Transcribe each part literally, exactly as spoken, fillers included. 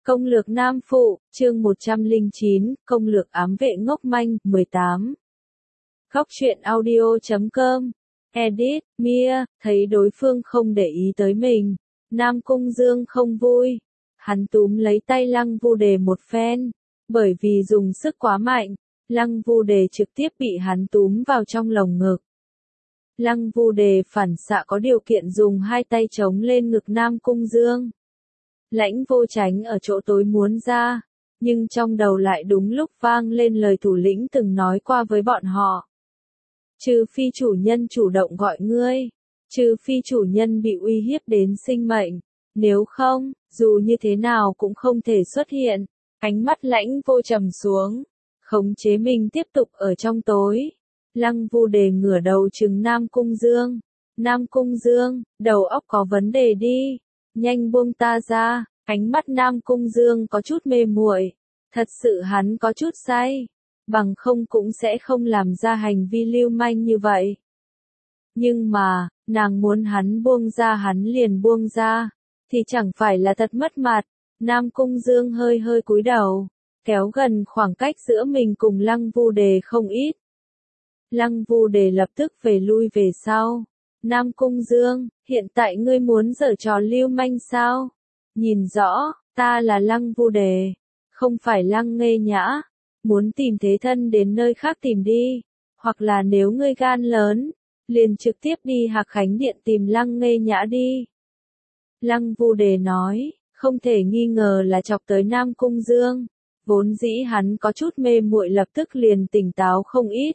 Công lược Nam Phụ, chương một trăm lẻ chín, công lược ám vệ ngốc manh, mười tám. Góc truyện audio chấm com. Edit, Mia, thấy đối phương không để ý tới mình. Nam Cung Dương không vui. Hắn túm lấy tay Lăng Vu Đề một phen. Bởi vì dùng sức quá mạnh, Lăng Vu Đề trực tiếp bị hắn túm vào trong lồng ngực. Lăng Vu Đề phản xạ có điều kiện dùng hai tay chống lên ngực Nam Cung Dương. Lãnh Vô Chánh ở chỗ tối muốn ra, nhưng trong đầu lại đúng lúc vang lên lời thủ lĩnh từng nói qua với bọn họ. Trừ phi chủ nhân chủ động gọi ngươi, trừ phi chủ nhân bị uy hiếp đến sinh mệnh, nếu không, dù như thế nào cũng không thể xuất hiện. Ánh mắt Lãnh Vô trầm xuống, khống chế mình tiếp tục ở trong tối. Lăng Vu Đề ngửa đầu trừng Nam Cung Dương. Nam Cung Dương, đầu óc có vấn đề đi. Nhanh buông ta ra. Ánh mắt Nam Cung Dương có chút mê muội. Thật sự hắn có chút say. Bằng không cũng sẽ không làm ra hành vi lưu manh như vậy. Nhưng mà, nàng muốn hắn buông ra hắn liền buông ra. Thì chẳng phải là thật mất mặt. Nam Cung Dương hơi hơi cúi đầu. Kéo gần khoảng cách giữa mình cùng Lăng Vu Đề không ít. Lăng Vu Đề lập tức về lui về sau. Nam Cung Dương, hiện tại ngươi muốn giở trò lưu manh sao? Nhìn rõ, ta là Lăng Vu Đề, không phải Lăng Nghê Nhã. Muốn tìm thế thân đến nơi khác tìm đi. Hoặc là nếu ngươi gan lớn, liền trực tiếp đi Hạc Khánh Điện tìm Lăng Nghê Nhã đi. Lăng Vu Đề nói, không thể nghi ngờ là chọc tới Nam Cung Dương. Vốn dĩ hắn có chút mê muội lập tức liền tỉnh táo không ít.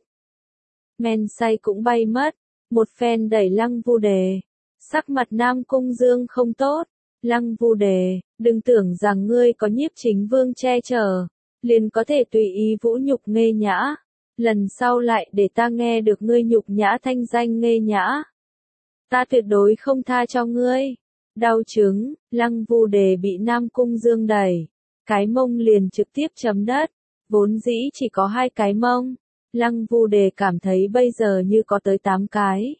Men say cũng bay mất, một phen đẩy Lăng Vu Đề. Sắc mặt Nam Cung Dương không tốt. Lăng Vu Đề, đừng tưởng rằng ngươi có Nhiếp Chính Vương che chở, liền có thể tùy ý vũ nhục Nghê Nhã. Lần sau lại để ta nghe được ngươi nhục nhã thanh danh Nghê Nhã, ta tuyệt đối không tha cho ngươi. Đau chứng, Lăng Vu Đề bị Nam Cung Dương đẩy, cái mông liền trực tiếp chấm đất. Vốn dĩ chỉ có hai cái mông, Lăng Vu Đề cảm thấy bây giờ như có tới tám cái.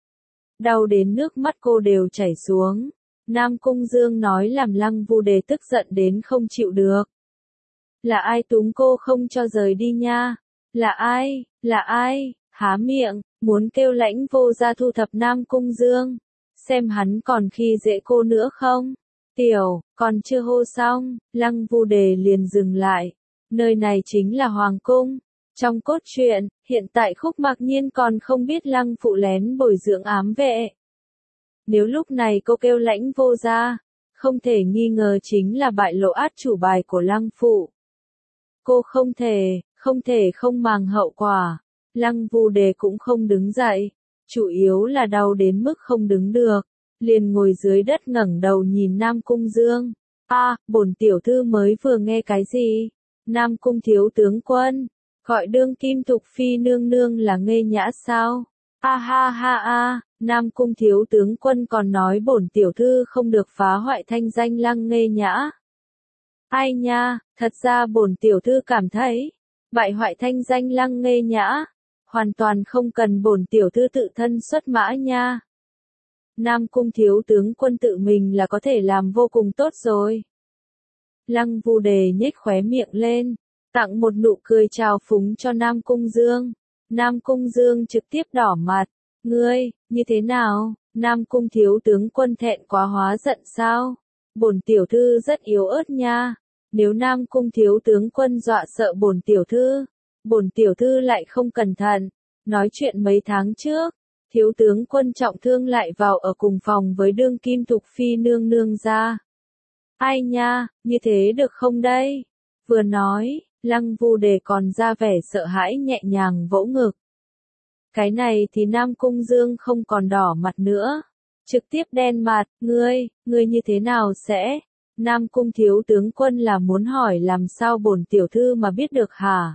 Đau đến nước mắt cô đều chảy xuống. Nam Cung Dương nói làm Lăng Vu Đề tức giận đến không chịu được. Là ai túm cô không cho rời đi nha? Là ai? Là ai? Há miệng, muốn kêu Lãnh Vô ra thu thập Nam Cung Dương. Xem hắn còn khi dễ cô nữa không? Tiểu, còn chưa hô xong, Lăng Vu Đề liền dừng lại. Nơi này chính là Hoàng Cung. Trong cốt truyện, hiện tại Khúc Mạc Nhiên còn không biết Lăng Phụ lén bồi dưỡng ám vệ. Nếu lúc này cô kêu Lãnh Vô ra, không thể nghi ngờ chính là bại lộ át chủ bài của Lăng Phụ. Cô không thể, không thể không màng hậu quả. Lăng Vu Đề cũng không đứng dậy, chủ yếu là đau đến mức không đứng được, liền ngồi dưới đất ngẩng đầu nhìn Nam Cung Dương. A, à, bổn tiểu thư mới vừa nghe cái gì? Nam Cung thiếu tướng quân, gọi đương kim Thục Phi nương nương là Nghê Nhã sao? A ha ha a, Nam Cung thiếu tướng quân còn nói bổn tiểu thư không được phá hoại thanh danh Lăng Nghê Nhã. Ai nha, thật ra bổn tiểu thư cảm thấy, bại hoại thanh danh Lăng Nghê Nhã, hoàn toàn không cần bổn tiểu thư tự thân xuất mã nha. Nam Cung thiếu tướng quân tự mình là có thể làm vô cùng tốt rồi. Lăng Vu Đề nhếch khóe miệng lên, tặng một nụ cười chào phúng cho Nam Cung Dương. Nam Cung Dương trực tiếp đỏ mặt. Ngươi, như thế nào? Nam Cung thiếu tướng quân thẹn quá hóa giận sao? Bổn tiểu thư rất yếu ớt nha. Nếu Nam Cung thiếu tướng quân dọa sợ bổn tiểu thư, bổn tiểu thư lại không cẩn thận. Nói chuyện mấy tháng trước, thiếu tướng quân trọng thương lại vào ở cùng phòng với đương kim Thục Phi nương nương ra. Ai nha, như thế được không đây? Vừa nói, Lăng Vu Đề còn ra vẻ sợ hãi nhẹ nhàng vỗ ngực. Cái này thì Nam Cung Dương không còn đỏ mặt nữa, trực tiếp đen mặt. Ngươi, ngươi như thế nào sẽ? Nam Cung thiếu tướng quân là muốn hỏi làm sao bổn tiểu thư mà biết được hả?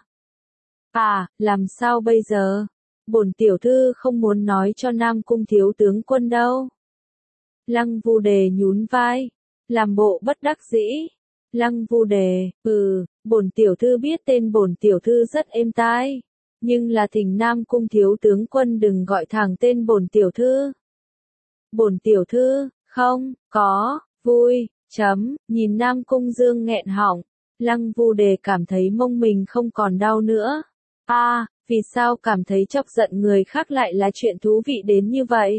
À, làm sao bây giờ? Bổn tiểu thư không muốn nói cho Nam Cung thiếu tướng quân đâu. Lăng Vu Đề nhún vai, làm bộ bất đắc dĩ. Lăng Vu Đề, ừ, bổn tiểu thư biết tên bổn tiểu thư rất êm tai, nhưng là thỉnh Nam Cung thiếu tướng quân đừng gọi thẳng tên bổn tiểu thư. Bổn tiểu thư, không, có, vui, Chấm, nhìn Nam Cung Dương nghẹn họng, Lăng Vu Đề cảm thấy mông mình không còn đau nữa. A, à, vì sao cảm thấy chọc giận người khác lại là chuyện thú vị đến như vậy?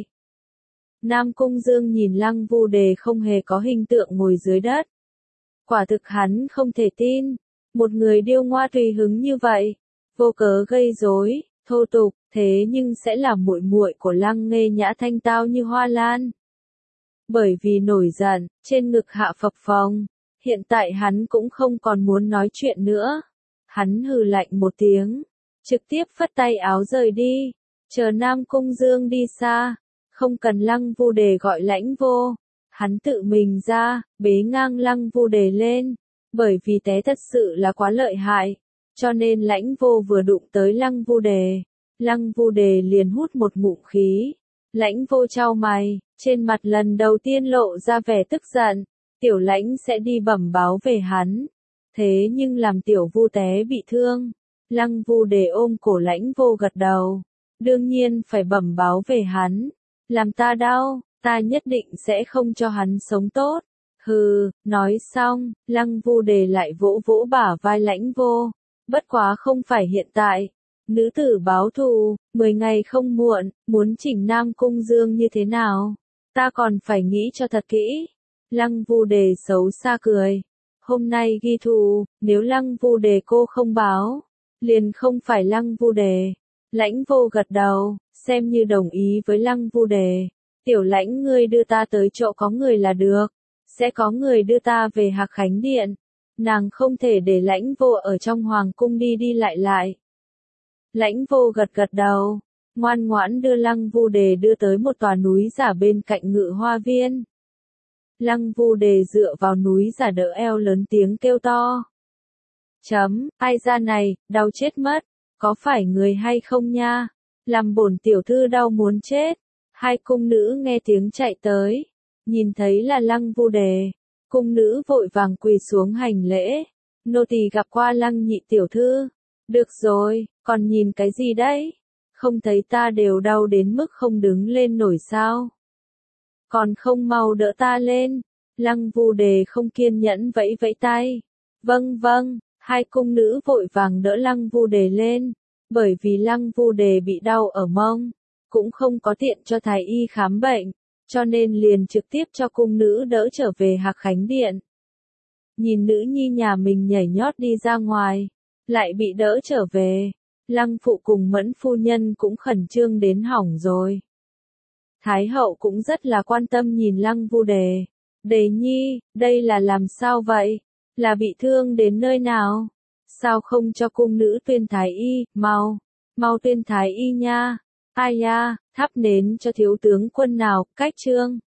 Nam Cung Dương nhìn Lăng Vu Đề không hề có hình tượng ngồi dưới đất. Quả thực hắn không thể tin, một người điêu ngoa tùy hứng như vậy, vô cớ gây rối, thô tục, thế nhưng sẽ là muội muội của Lăng Nghê Nhã thanh tao như hoa lan. Bởi vì nổi giận, trên ngực hạ phập phồng, hiện tại hắn cũng không còn muốn nói chuyện nữa. Hắn hừ lạnh một tiếng, trực tiếp phất tay áo rời đi, chờ Nam Cung Dương đi xa, không cần Lăng Vu Đề gọi Lãnh Vô. Hắn tự mình ra, bế ngang Lăng Vu Đề lên, bởi vì té thật sự là quá lợi hại, cho nên Lãnh Vô vừa đụng tới Lăng Vu Đề, Lăng Vu Đề liền hút một ngụm khí. Lãnh Vô chau mày, trên mặt lần đầu tiên lộ ra vẻ tức giận, Tiểu Lãnh sẽ đi bẩm báo về hắn. Thế nhưng làm Tiểu Vu té bị thương, Lăng Vu Đề ôm cổ Lãnh Vô gật đầu, đương nhiên phải bẩm báo về hắn. Làm ta đau, ta nhất định sẽ không cho hắn sống tốt. Hừ, nói xong, Lăng Vu Đề lại vỗ vỗ bả vai Lãnh Vô. Bất quá không phải hiện tại. Nữ tử báo thù, mười ngày không muộn, muốn chỉnh Nam Cung Dương như thế nào? Ta còn phải nghĩ cho thật kỹ. Lăng Vu Đề xấu xa cười. Hôm nay ghi thù, nếu Lăng Vu Đề cô không báo, liền không phải Lăng Vu Đề. Lãnh Vô gật đầu, xem như đồng ý với Lăng Vu Đề. Tiểu Lãnh ngươi đưa ta tới chỗ có người là được. Sẽ có người đưa ta về Hạc Khánh Điện. Nàng không thể để Lãnh Vô ở trong hoàng cung đi đi lại lại. Lãnh Vô gật gật đầu, ngoan ngoãn đưa Lăng Vu Đề đưa tới một tòa núi giả bên cạnh Ngự Hoa Viên. Lăng Vu Đề dựa vào núi giả đỡ eo lớn tiếng kêu to. Chấm, ai ra này, đau chết mất, có phải người hay không nha? Làm bổn tiểu thư đau muốn chết. Hai cung nữ nghe tiếng chạy tới, nhìn thấy là Lăng Vu Đề, cung nữ vội vàng quỳ xuống hành lễ. Nô tỳ gặp qua Lăng nhị tiểu thư. Được rồi, còn nhìn cái gì đấy? Không thấy ta đều đau đến mức không đứng lên nổi sao? Còn không mau đỡ ta lên. Lăng Vu Đề không kiên nhẫn vẫy vẫy tay. Vâng vâng, hai cung nữ vội vàng đỡ Lăng Vu Đề lên, bởi vì Lăng Vu Đề bị đau ở mông, cũng không có tiện cho thái y khám bệnh, cho nên liền trực tiếp cho cung nữ đỡ trở về Hạc Khánh Điện. Nhìn nữ nhi nhà mình nhảy nhót đi ra ngoài, lại bị đỡ trở về, Lăng phụ cùng Mẫn phu nhân cũng khẩn trương đến hỏng rồi. Thái hậu cũng rất là quan tâm nhìn Lăng Vu Đề. Đề nhi, đây là làm sao vậy? Là bị thương đến nơi nào? Sao không cho cung nữ tuyên thái y, mau, mau tuyên thái y nha. Ai ya, thắp nến cho thiếu tướng quân nào, cách trương.